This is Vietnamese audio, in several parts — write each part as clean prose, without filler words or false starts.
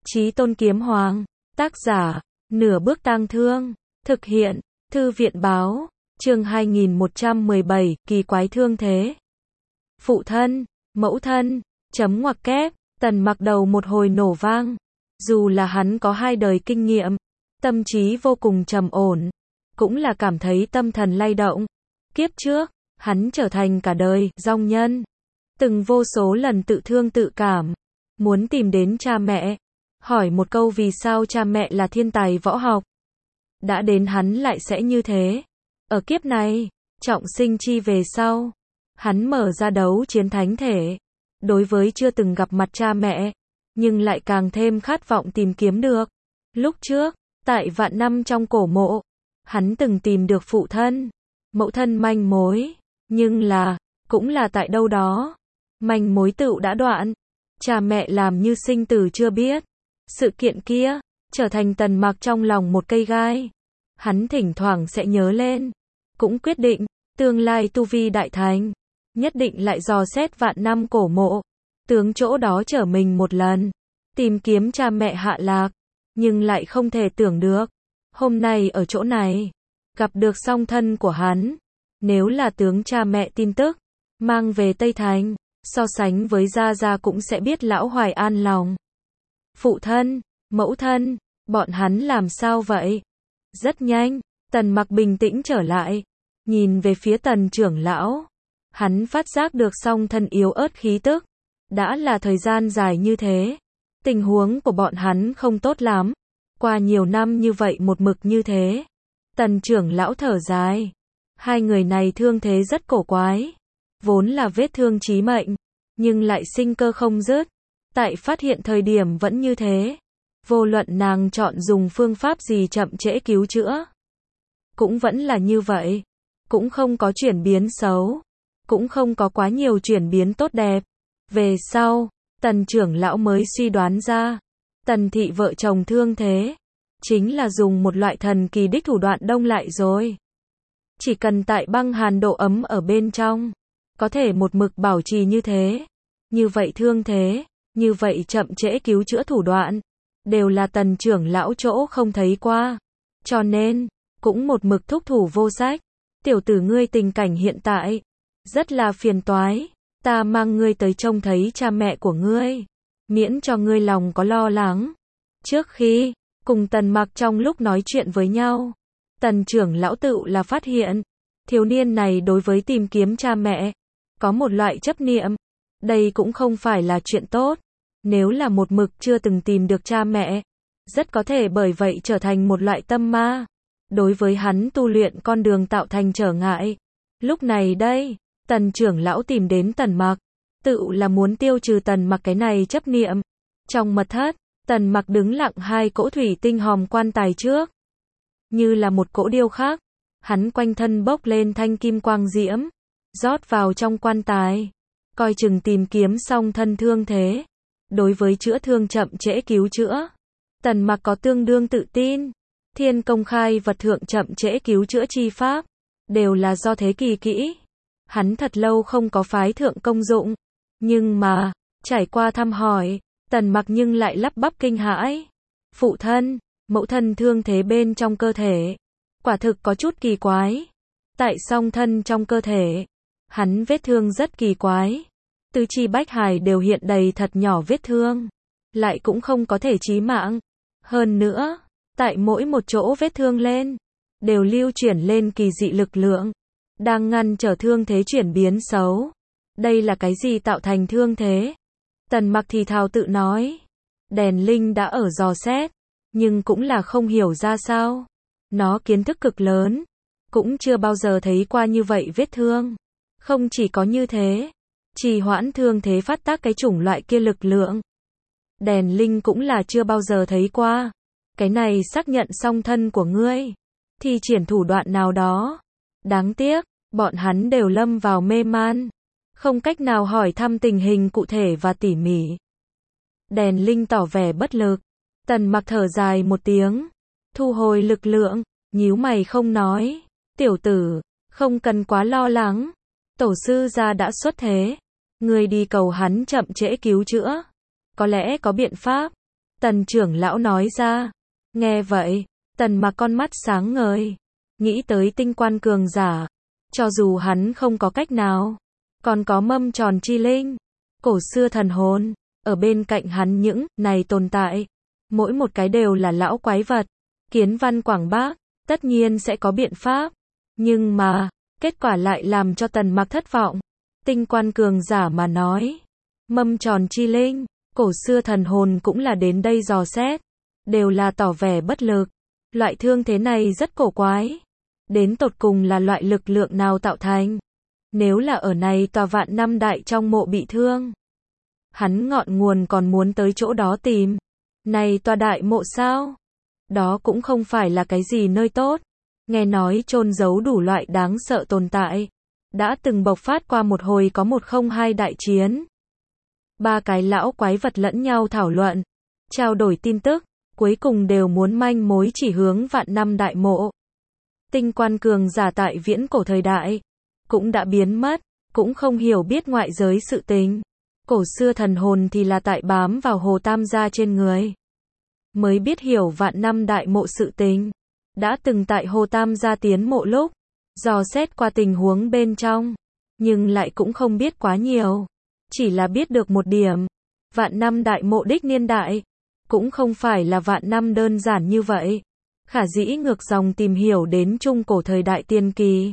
Chí Tôn Kiếm Hoàng, tác giả, Nửa Bước Tang Thương, thực hiện, Thư viện báo, chương 2117, kỳ quái thương thế. Phụ thân, mẫu thân, chấm ngoặc kép, Tần Mặc đầu một hồi nổ vang. Dù là hắn có 2 đời kinh nghiệm, tâm trí vô cùng trầm ổn, cũng là cảm thấy tâm thần lay động. Kiếp trước, hắn trở thành cả đời dong nhân, từng vô số lần tự thương tự cảm, muốn tìm đến cha mẹ, hỏi một câu vì sao cha mẹ là thiên tài võ học. Đã đến hắn lại sẽ như thế. Ở kiếp này, trọng sinh chi về sau, hắn mở ra đấu chiến thánh thể. Đối với chưa từng gặp mặt cha mẹ, nhưng lại càng thêm khát vọng tìm kiếm được. Lúc trước, tại vạn năm trong cổ mộ, hắn từng tìm được phụ thân, mẫu thân manh mối, nhưng là, cũng là tại đâu đó, manh mối tựu đã đoạn, cha mẹ làm như sinh tử chưa biết. Sự kiện kia, trở thành Tần Mặc trong lòng một cây gai. Hắn thỉnh thoảng sẽ nhớ lên, cũng quyết định, tương lai tu vi đại thành, nhất định lại dò xét vạn năm cổ mộ, tướng chỗ đó trở mình một lần, tìm kiếm cha mẹ hạ lạc, nhưng lại không thể tưởng được, hôm nay ở chỗ này, gặp được song thân của hắn, nếu là tướng cha mẹ tin tức, mang về Tây Thành, so sánh với Gia Gia cũng sẽ biết lão hoài an lòng. Phụ thân, mẫu thân, bọn hắn làm sao vậy? Rất nhanh, Tần Mặc bình tĩnh trở lại, nhìn về phía Tần trưởng lão. Hắn phát giác được song thân yếu ớt khí tức. Đã là thời gian dài như thế. Tình huống của bọn hắn không tốt lắm. Qua nhiều năm như vậy một mực như thế. Tần trưởng lão thở dài. 2 người này thương thế rất cổ quái. Vốn là vết thương chí mệnh, nhưng lại sinh cơ không dứt. Tại phát hiện thời điểm vẫn như thế. Vô luận nàng chọn dùng phương pháp gì chậm trễ cứu chữa, cũng vẫn là như vậy. Cũng không có chuyển biến xấu, cũng không có quá nhiều chuyển biến tốt đẹp. Về sau, Tần trưởng lão mới suy đoán ra, Tần thị vợ chồng thương thế, chính là dùng một loại thần kỳ đích thủ đoạn đông lại rồi. Chỉ cần tại băng hàn độ ấm ở bên trong, có thể một mực bảo trì như thế. Như vậy thương thế, như vậy chậm trễ cứu chữa thủ đoạn, đều là Tần trưởng lão chỗ không thấy qua. Cho nên, cũng một mực thúc thủ vô sách. Tiểu tử ngươi tình cảnh hiện tại, rất là phiền toái. Ta mang ngươi tới trông thấy cha mẹ của ngươi, miễn cho ngươi lòng có lo lắng. Trước khi, cùng Tần Mặc trong lúc nói chuyện với nhau, Tần trưởng lão tự là phát hiện, thiếu niên này đối với tìm kiếm cha mẹ, có một loại chấp niệm. Đây cũng không phải là chuyện tốt. Nếu là một mực chưa từng tìm được cha mẹ, rất có thể bởi vậy trở thành một loại tâm ma, đối với hắn tu luyện con đường tạo thành trở ngại. Lúc này đây, Tần trưởng lão tìm đến Tần Mặc, tự là muốn tiêu trừ Tần Mặc cái này chấp niệm. Trong mật thất, Tần Mặc đứng lặng 2 cỗ thủy tinh hòm quan tài trước, như là một cỗ điêu khắc. Hắn quanh thân bốc lên thanh kim quang diễm, rót vào trong quan tài, coi chừng tìm kiếm xong thân thương thế. Đối với chữa thương chậm trễ cứu chữa, Tần Mặc có tương đương tự tin. Thiên công khai vật thượng chậm trễ cứu chữa chi pháp, đều là do thế kỷ kỹ. Hắn thật lâu không có phái thượng công dụng. Nhưng mà, trải qua thăm hỏi, Tần Mặc nhưng lại lắp bắp kinh hãi. Phụ thân, mẫu thân thương thế bên trong cơ thể, quả thực có chút kỳ quái. Tại song thân trong cơ thể, hắn vết thương rất kỳ quái. Tứ chi bách hải đều hiện đầy thật nhỏ vết thương, lại cũng không có thể chí mạng. Hơn nữa, tại mỗi một chỗ vết thương lên, đều lưu chuyển lên kỳ dị lực lượng, đang ngăn trở thương thế chuyển biến xấu. Đây là cái gì tạo thành thương thế? Tần Mặc thì thào tự nói. Đèn linh đã ở dò xét, nhưng cũng là không hiểu ra sao. Nó kiến thức cực lớn, cũng chưa bao giờ thấy qua như vậy vết thương. Không chỉ có như thế, trì hoãn thương thế phát tác cái chủng loại kia lực lượng, đèn linh cũng là chưa bao giờ thấy qua. Cái này xác nhận song thân của ngươi, thi triển thủ đoạn nào đó. Đáng tiếc, bọn hắn đều lâm vào mê man, không cách nào hỏi thăm tình hình cụ thể và tỉ mỉ. Đèn linh tỏ vẻ bất lực. Tần Mặc thở dài một tiếng, thu hồi lực lượng, nhíu mày không nói. Tiểu tử, không cần quá lo lắng. Tổ sư gia đã xuất thế, ngươi đi cầu hắn chậm trễ cứu chữa, có lẽ có biện pháp. Tần trưởng lão nói ra. Nghe vậy, Tần Mặc con mắt sáng ngời. Nghĩ tới tinh quan cường giả. Cho dù hắn không có cách nào. Còn có mâm tròn chi linh. Cổ xưa thần hồn. Ở bên cạnh hắn những này tồn tại. Mỗi một cái đều là lão quái vật. Kiến văn quảng bác. Tất nhiên sẽ có biện pháp. Nhưng mà, kết quả lại làm cho Tần Mặc thất vọng. Tinh quan cường giả mà nói. Mâm tròn chi linh. Cổ xưa thần hồn cũng là đến đây dò xét. Đều là tỏ vẻ bất lực. Loại thương thế này rất cổ quái. Đến tột cùng là loại lực lượng nào tạo thành? Nếu là ở này tòa vạn năm đại trong mộ bị thương. Hắn ngọn nguồn còn muốn tới chỗ đó tìm. Này tòa đại mộ sao? Đó cũng không phải là cái gì nơi tốt. Nghe nói chôn giấu đủ loại đáng sợ tồn tại. Đã từng bộc phát qua một hồi có 102 đại chiến. Ba cái lão quái vật lẫn nhau thảo luận. Trao đổi tin tức. Cuối cùng đều muốn manh mối chỉ hướng vạn năm đại mộ. Tinh quan cường giả tại viễn cổ thời đại. Cũng đã biến mất. Cũng không hiểu biết ngoại giới sự tình. Cổ xưa thần hồn thì là tại bám vào Hồ Tam gia trên người. Mới biết hiểu vạn năm đại mộ sự tình. Đã từng tại Hồ Tam gia tiến mộ lúc. Dò xét qua tình huống bên trong. Nhưng lại cũng không biết quá nhiều. Chỉ là biết được một điểm. Vạn năm đại mộ đích niên đại. Cũng không phải là vạn năm đơn giản như vậy. Khả dĩ ngược dòng tìm hiểu đến trung cổ thời đại tiên kỳ.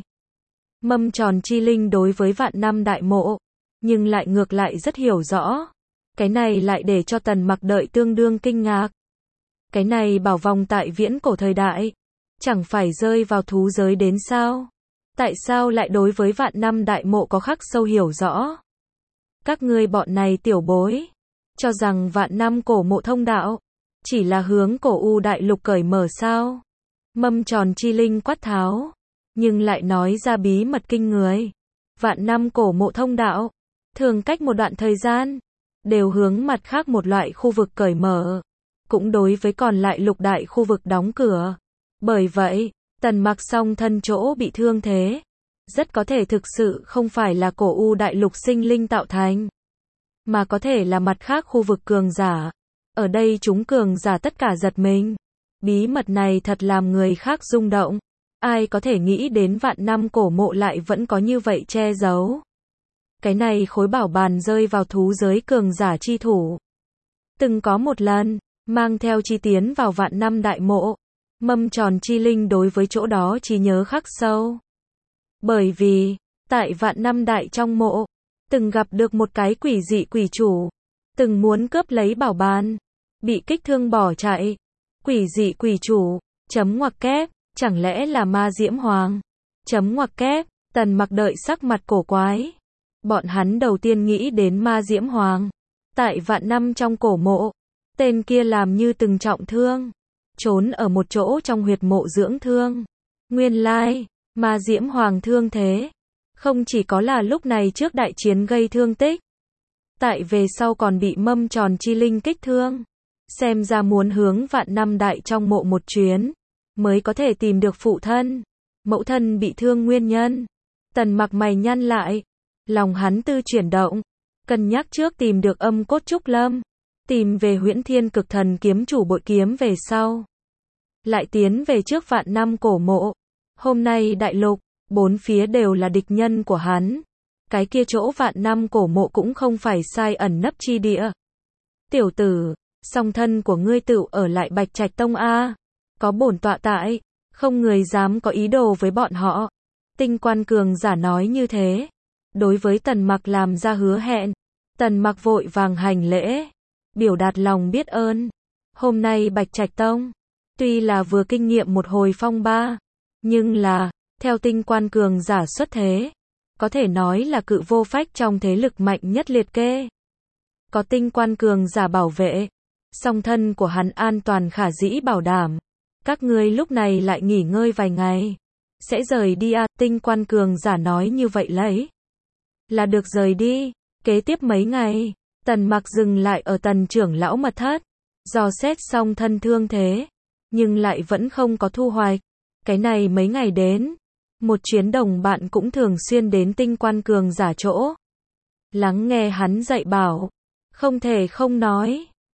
Mâm tròn chi linh đối với vạn năm đại mộ. Nhưng lại ngược lại rất hiểu rõ. Cái này lại để cho Tần Mặc đợi tương đương kinh ngạc. Cái này bảo vòng tại viễn cổ thời đại. Chẳng phải rơi vào thú giới đến sao? Tại sao lại đối với vạn năm đại mộ có khắc sâu hiểu rõ? Các ngươi bọn này tiểu bối. Cho rằng vạn năm cổ mộ thông đạo. Chỉ là hướng cổ u đại lục cởi mở sao? Mâm tròn chi linh quát tháo. Nhưng lại nói ra bí mật kinh người. Vạn năm cổ mộ thông đạo. Thường cách một đoạn thời gian. Đều hướng mặt khác một loại khu vực cởi mở. Cũng đối với còn lại lục đại khu vực đóng cửa. Bởi vậy, Tần Mặc song thân chỗ bị thương thế. Rất có thể thực sự không phải là cổ u đại lục sinh linh tạo thành. Mà có thể là mặt khác khu vực cường giả. Ở đây chúng cường giả tất cả giật mình. Bí mật này thật làm người khác rung động. Ai có thể nghĩ đến vạn năm cổ mộ lại vẫn có như vậy che giấu. Cái này khối bảo bàn rơi vào thú giới cường giả chi thủ. Từng có một lần, mang theo chi tiến vào vạn năm đại mộ. Mâm tròn chi linh đối với chỗ đó chỉ nhớ khắc sâu. Bởi vì, tại vạn năm đại trong mộ, từng gặp được một cái quỷ dị quỷ chủ. Từng muốn cướp lấy bảo bàn. Bị kích thương bỏ chạy. Quỷ dị quỷ chủ, chấm ngoặc kép, chẳng lẽ là ma diễm hoàng? Chấm ngoặc kép, Tần Mặc đợi sắc mặt cổ quái. Bọn hắn đầu tiên nghĩ đến ma diễm hoàng. Tại vạn năm trong cổ mộ, tên kia làm như từng trọng thương. Trốn ở một chỗ trong huyệt mộ dưỡng thương. Nguyên lai, ma diễm hoàng thương thế. Không chỉ có là lúc này trước đại chiến gây thương tích. Tại về sau còn bị mâm tròn chi linh kích thương. Xem ra muốn hướng vạn năm đại trong mộ một chuyến. Mới có thể tìm được phụ thân. Mẫu thân bị thương nguyên nhân. Tần Mặc mày nhăn lại. Lòng hắn tư chuyển động. Cân nhắc trước tìm được âm cốt trúc lâm. Tìm về Huyễn Thiên Cực Thần kiếm chủ bội kiếm về sau. Lại tiến về trước vạn năm cổ mộ. Hôm nay đại lục, bốn phía đều là địch nhân của hắn. Cái kia chỗ vạn năm cổ mộ cũng không phải sai ẩn nấp chi địa. Tiểu tử, song thân của ngươi tựu ở lại Bạch Trạch Tông a. Có bổn tọa tại, không người dám có ý đồ với bọn họ. Tinh quan cường giả nói như thế. Đối với Tần Mặc làm ra hứa hẹn. Tần Mặc vội vàng hành lễ. Biểu đạt lòng biết ơn. Hôm nay Bạch Trạch Tông, tuy là vừa kinh nghiệm một hồi phong ba. Nhưng là, theo tinh quan cường giả xuất thế. Có thể nói là cự vô phách trong thế lực mạnh nhất liệt kê. Có tinh quan cường giả bảo vệ. Song thân của hắn an toàn khả dĩ bảo đảm. Các ngươi lúc này lại nghỉ ngơi vài ngày. Sẽ rời đi à, tinh quan cường giả nói như vậy lấy. Là được rời đi. Kế tiếp mấy ngày, Tần Mặc dừng lại ở Tần trưởng lão mật thất. Dò xét xong thân thương thế. Nhưng lại vẫn không có thu hoạch. Cái này mấy ngày đến. Một chuyến đồng bạn cũng thường xuyên đến tinh quan cường giả chỗ. Lắng nghe hắn dạy bảo. Không thể không nói.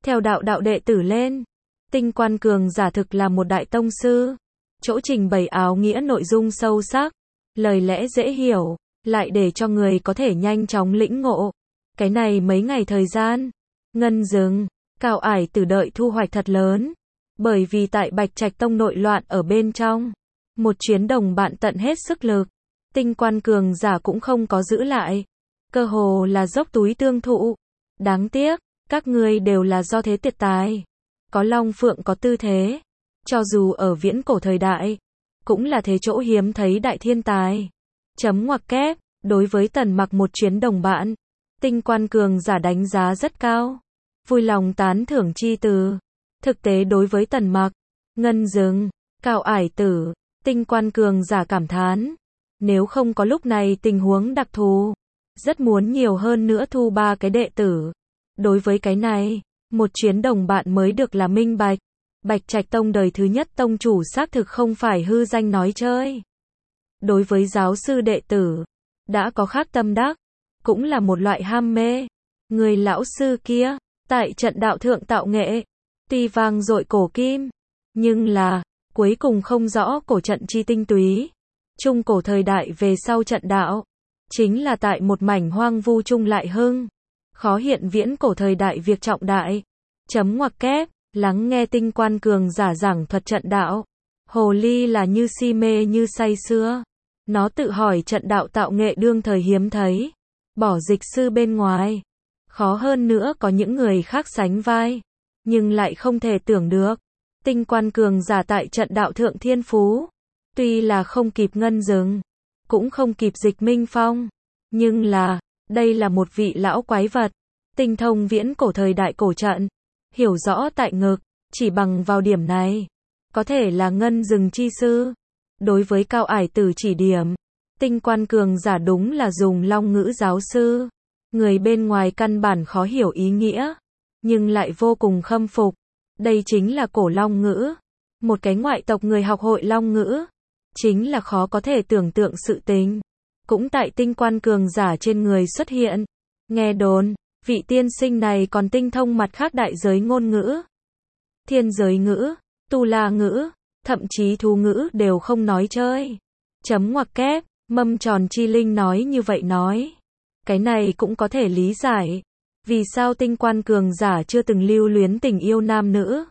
Theo đạo đệ tử lên, Tinh Quan Cường giả thực là một đại tông sư. Chỗ trình bày áo nghĩa nội dung sâu sắc, lời lẽ dễ hiểu, lại để cho người có thể nhanh chóng lĩnh ngộ. Cái này mấy ngày thời gian, Ngân Dừng, Cao Ải Tử đợi thu hoạch thật lớn. Bởi vì tại Bạch Trạch Tông nội loạn ở bên trong, một chuyến đồng bạn tận hết sức lực, Tinh Quan Cường giả cũng không có giữ lại, cơ hồ là dốc túi tương thụ. Đáng tiếc, các ngươi đều là do thế tiệt tài, có long phượng có tư thế, cho dù ở viễn cổ thời đại, cũng là thế chỗ hiếm thấy đại thiên tài. Chấm ngoặc kép, đối với Tần Mặc một chuyến đồng bạn, Tinh Quan Cường giả đánh giá rất cao, vui lòng tán thưởng chi từ. Thực tế đối với Tần Mặc, Ngân Dừng, Cao Ải Tử, Tinh Quan Cường giả cảm thán, nếu không có lúc này tình huống đặc thù, rất muốn nhiều hơn nữa thu 3 cái đệ tử. Đối với cái này, một chuyến đồng bạn mới được là minh bạch. Bạch Trạch Tông đời thứ nhất tông chủ xác thực không phải hư danh nói chơi. Đối với giáo sư đệ tử, đã có khác tâm đắc, cũng là một loại ham mê. Người lão sư kia, tại trận đạo thượng tạo nghệ, tuy vang dội cổ kim, nhưng là, cuối cùng không rõ cổ trận chi tinh túy. Trung cổ thời đại về sau trận đạo, chính là tại một mảnh hoang vu trung lại hưng. Khó hiện viễn cổ thời đại việc trọng đại. Chấm ngoặc kép, lắng nghe Tinh Quan Cường giả giảng thuật trận đạo. Hồ ly là như si mê như say sưa. Nó tự hỏi trận đạo tạo nghệ đương thời hiếm thấy. Bỏ dịch sư bên ngoài. Khó hơn nữa có những người khác sánh vai. Nhưng lại không thể tưởng được. Tinh Quan Cường giả tại trận đạo thượng thiên phú. Tuy là không kịp Ngân Dừng, cũng không kịp Dịch Minh Phong. Nhưng là, đây là một vị lão quái vật. Tinh thông viễn cổ thời đại cổ trận. Hiểu rõ tại ngực, chỉ bằng vào điểm này. Có thể là Ngân Dừng chi sư. Đối với Cao Ải Tử chỉ điểm, Tinh Quan Cường giả đúng là dùng long ngữ giáo sư. Người bên ngoài căn bản khó hiểu ý nghĩa, nhưng lại vô cùng khâm phục. Đây chính là cổ long ngữ. Một cái ngoại tộc người học hội long ngữ, chính là khó có thể tưởng tượng sự tình. Cũng tại Tinh Quan Cường giả trên người xuất hiện. Nghe đồn, vị tiên sinh này còn tinh thông mặt khác đại giới ngôn ngữ. Thiên giới ngữ, tu la ngữ, thậm chí thú ngữ đều không nói chơi. Chấm ngoặc kép, Mâm Tròn Chi Linh nói như vậy nói. Cái này cũng có thể lý giải. Vì sao Tinh Quan Cường giả chưa từng lưu luyến tình yêu nam nữ?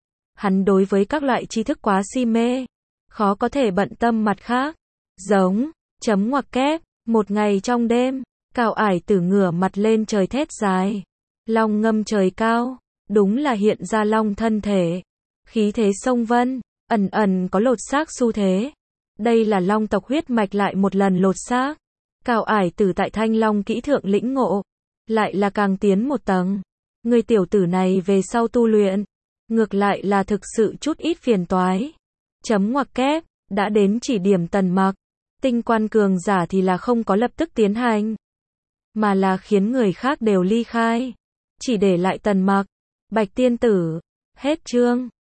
Hắn đối với các loại tri thức quá si mê, khó có thể bận tâm mặt khác. Giống, chấm ngoặc kép, một ngày trong đêm, Cao Ải Tử ngửa mặt lên trời thét dài. Long ngâm trời cao, đúng là hiện ra long thân thể. Khí thế sông vân, ẩn ẩn có lột xác xu thế. Đây là long tộc huyết mạch lại một lần lột xác. Cao Ải Tử tại Thanh Long kỹ thượng lĩnh ngộ, lại là càng tiến một tầng. Người tiểu tử này về sau tu luyện, ngược lại là thực sự chút ít phiền toái. Chấm ngoặc kép, đã đến chỉ điểm Tần Mặc. Tinh Quan Cường giả thì là không có lập tức tiến hành, mà là khiến người khác đều ly khai, chỉ để lại Tần Mặc. Bạch tiên tử, hết chương.